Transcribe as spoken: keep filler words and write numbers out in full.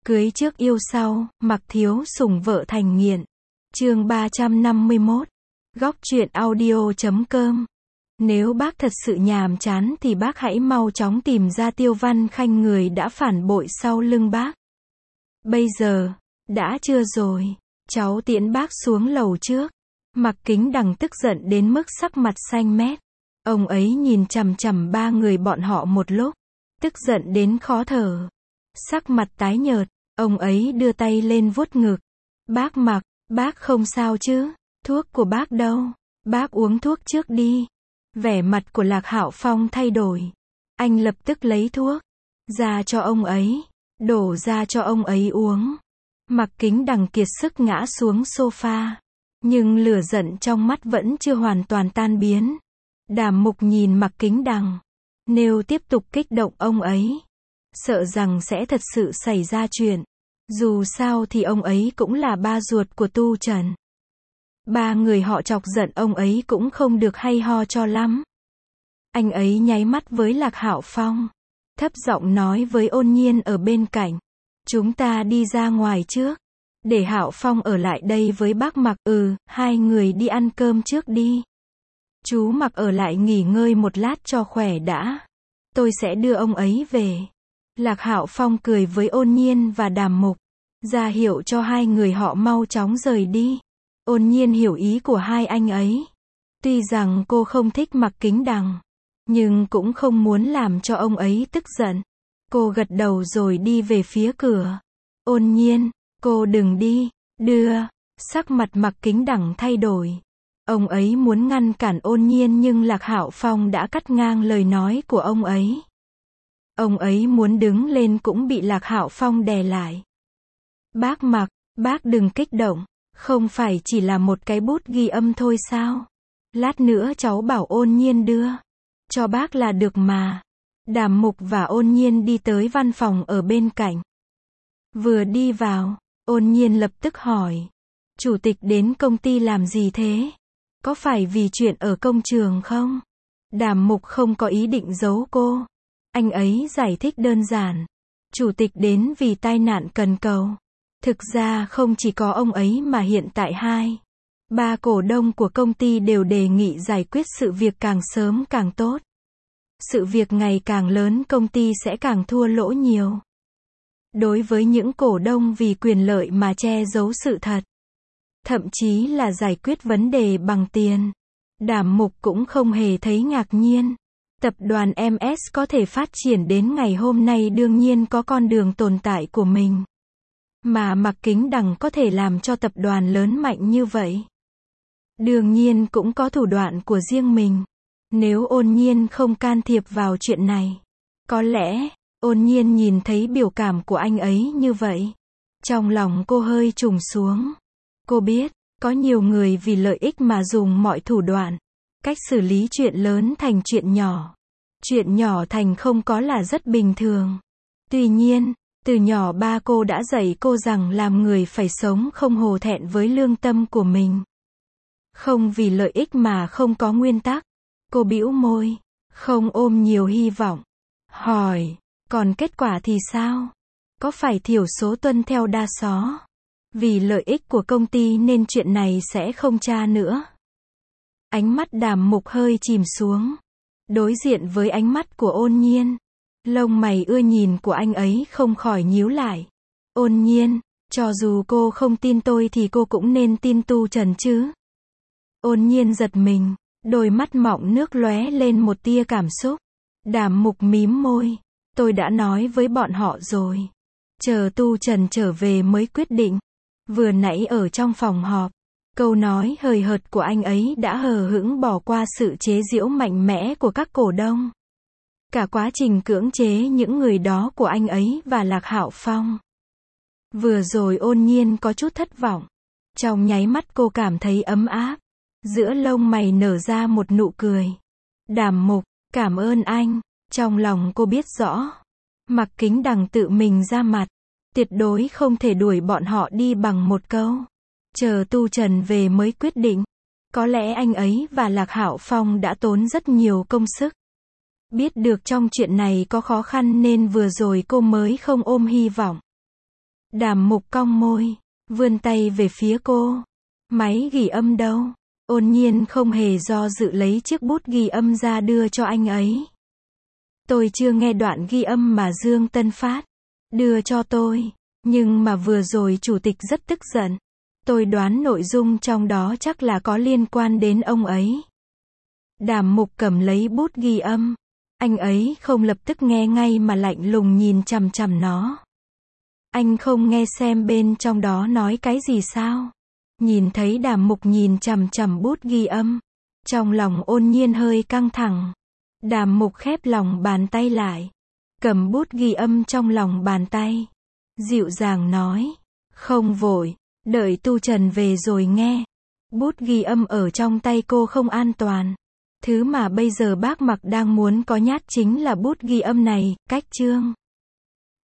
Cưới trước yêu sau, mặc thiếu sủng vợ thành nghiện. Chương ba trăm năm mươi mốt. Góc truyện audio chấm com. Nếu bác thật sự nhàm chán thì bác hãy mau chóng tìm ra Tiêu Văn Khanh, người đã phản bội sau lưng bác. Bây giờ, đã chưa rồi. Cháu tiễn bác xuống lầu trước. Mạc Kính Đằng tức giận đến mức sắc mặt xanh mét. Ông ấy nhìn chằm chằm ba người bọn họ một lúc, tức giận đến khó thở. Sắc mặt tái nhợt, ông ấy đưa tay lên vuốt ngực. Bác Mạc, bác không sao chứ? Thuốc của bác đâu? Bác uống thuốc trước đi. Vẻ mặt của Lạc Hạo Phong thay đổi. Anh lập tức lấy thuốc ra cho ông ấy, đổ ra cho ông ấy uống. Mạc Kính Đằng kiệt sức ngã xuống sofa, nhưng lửa giận trong mắt vẫn chưa hoàn toàn tan biến. Đàm Mục nhìn Mạc Kính Đằng, nếu tiếp tục kích động ông ấy, sợ rằng sẽ thật sự xảy ra chuyện. Dù sao thì ông ấy cũng là ba ruột của Tu Trần. Ba người họ chọc giận ông ấy cũng không được hay ho cho lắm. Anh ấy nháy mắt với Lạc Hạo Phong, thấp giọng nói với Ôn Nhiên ở bên cạnh. Chúng ta đi ra ngoài trước, để Hạo Phong ở lại đây với bác Mạc. Ừ, hai người đi ăn cơm trước đi. Chú Mạc ở lại nghỉ ngơi một lát cho khỏe đã. Tôi sẽ đưa ông ấy về. Lạc Hạo Phong cười với Ôn Nhiên và Đàm Mục, ra hiệu cho hai người họ mau chóng rời đi. Ôn Nhiên hiểu ý của hai anh ấy. Tuy rằng cô không thích Mạc Kính Đằng, nhưng cũng không muốn làm cho ông ấy tức giận. Cô gật đầu rồi đi về phía cửa. Ôn Nhiên, cô đừng đi, đưa. Sắc mặt Mạc Kính Đằng thay đổi. Ông ấy muốn ngăn cản Ôn Nhiên nhưng Lạc Hạo Phong đã cắt ngang lời nói của ông ấy. Ông ấy muốn đứng lên cũng bị Lạc Hạo Phong đè lại. Bác Mạc, bác đừng kích động, không phải chỉ là một cái bút ghi âm thôi sao? Lát nữa cháu bảo Ôn Nhiên đưa cho bác là được mà. Đàm Mục và Ôn Nhiên đi tới văn phòng ở bên cạnh. Vừa đi vào, Ôn Nhiên lập tức hỏi. Chủ tịch đến công ty làm gì thế? Có phải vì chuyện ở công trường không? Đàm Mục không có ý định giấu cô. Anh ấy giải thích đơn giản. Chủ tịch đến vì tai nạn cần cầu. Thực ra không chỉ có ông ấy mà hiện tại hai, ba cổ đông của công ty đều đề nghị giải quyết sự việc càng sớm càng tốt. Sự việc ngày càng lớn công ty sẽ càng thua lỗ nhiều. Đối với những cổ đông vì quyền lợi mà che giấu sự thật, thậm chí là giải quyết vấn đề bằng tiền, Đàm Mục cũng không hề thấy ngạc nhiên. Tập đoàn em ét có thể phát triển đến ngày hôm nay đương nhiên có con đường tồn tại của mình. Mà Mạc Kính Đằng có thể làm cho tập đoàn lớn mạnh như vậy, đương nhiên cũng có thủ đoạn của riêng mình. Nếu Ôn Nhiên không can thiệp vào chuyện này, có lẽ, Ôn Nhiên nhìn thấy biểu cảm của anh ấy như vậy, trong lòng cô hơi trùng xuống. Cô biết, có nhiều người vì lợi ích mà dùng mọi thủ đoạn, cách xử lý chuyện lớn thành chuyện nhỏ. Chuyện nhỏ thành không có là rất bình thường. Tuy nhiên, từ nhỏ ba cô đã dạy cô rằng làm người phải sống không hổ thẹn với lương tâm của mình. Không vì lợi ích mà không có nguyên tắc. Cô bĩu môi, không ôm nhiều hy vọng. Hỏi, còn kết quả thì sao? Có phải thiểu số tuân theo đa số? Vì lợi ích của công ty nên chuyện này sẽ không tra nữa. Ánh mắt Đàm Mục hơi chìm xuống. Đối diện với ánh mắt của Ôn Nhiên, lông mày ưa nhìn của anh ấy không khỏi nhíu lại. Ôn Nhiên, cho dù cô không tin tôi thì cô cũng nên tin Tu Trần chứ. Ôn Nhiên giật mình, đôi mắt mọng nước lóe lên một tia cảm xúc. Đàm Mục mím môi, tôi đã nói với bọn họ rồi. Chờ Tu Trần trở về mới quyết định. Vừa nãy ở trong phòng họp, câu nói hời hợt của anh ấy đã hờ hững bỏ qua sự chế giễu mạnh mẽ của các cổ đông. Cả quá trình cưỡng chế những người đó của anh ấy và Lạc Hạo Phong. Vừa rồi Ôn Nhiên có chút thất vọng. Trong nháy mắt cô cảm thấy ấm áp. Giữa lông mày nở ra một nụ cười. Đàm Mục, cảm ơn anh. Trong lòng cô biết rõ, Mạc Kính Đằng tự mình ra mặt, tuyệt đối không thể đuổi bọn họ đi bằng một câu. Chờ Tu Trần về mới quyết định. Có lẽ anh ấy và Lạc Hạo Phong đã tốn rất nhiều công sức. Biết được trong chuyện này có khó khăn nên vừa rồi cô mới không ôm hy vọng. Đàm Mục cong môi, vươn tay về phía cô. Máy ghi âm đâu? Ôn Nhiên không hề do dự lấy chiếc bút ghi âm ra đưa cho anh ấy. Tôi chưa nghe đoạn ghi âm mà Dương Tân phát đưa cho tôi, nhưng mà vừa rồi chủ tịch rất tức giận. Tôi đoán nội dung trong đó chắc là có liên quan đến ông ấy. Đàm Mục cầm lấy bút ghi âm. Anh ấy không lập tức nghe ngay mà lạnh lùng nhìn chằm chằm nó. Anh không nghe xem bên trong đó nói cái gì sao? Nhìn thấy Đàm Mục nhìn chằm chằm bút ghi âm, trong lòng Ôn Nhiên hơi căng thẳng. Đàm Mục khép lòng bàn tay lại, cầm bút ghi âm trong lòng bàn tay, dịu dàng nói, không vội, đợi Tu Trần về rồi nghe. Bút ghi âm ở trong tay cô không an toàn. Thứ mà bây giờ bác Mặc đang muốn có nhát chính là bút ghi âm này, cách chương.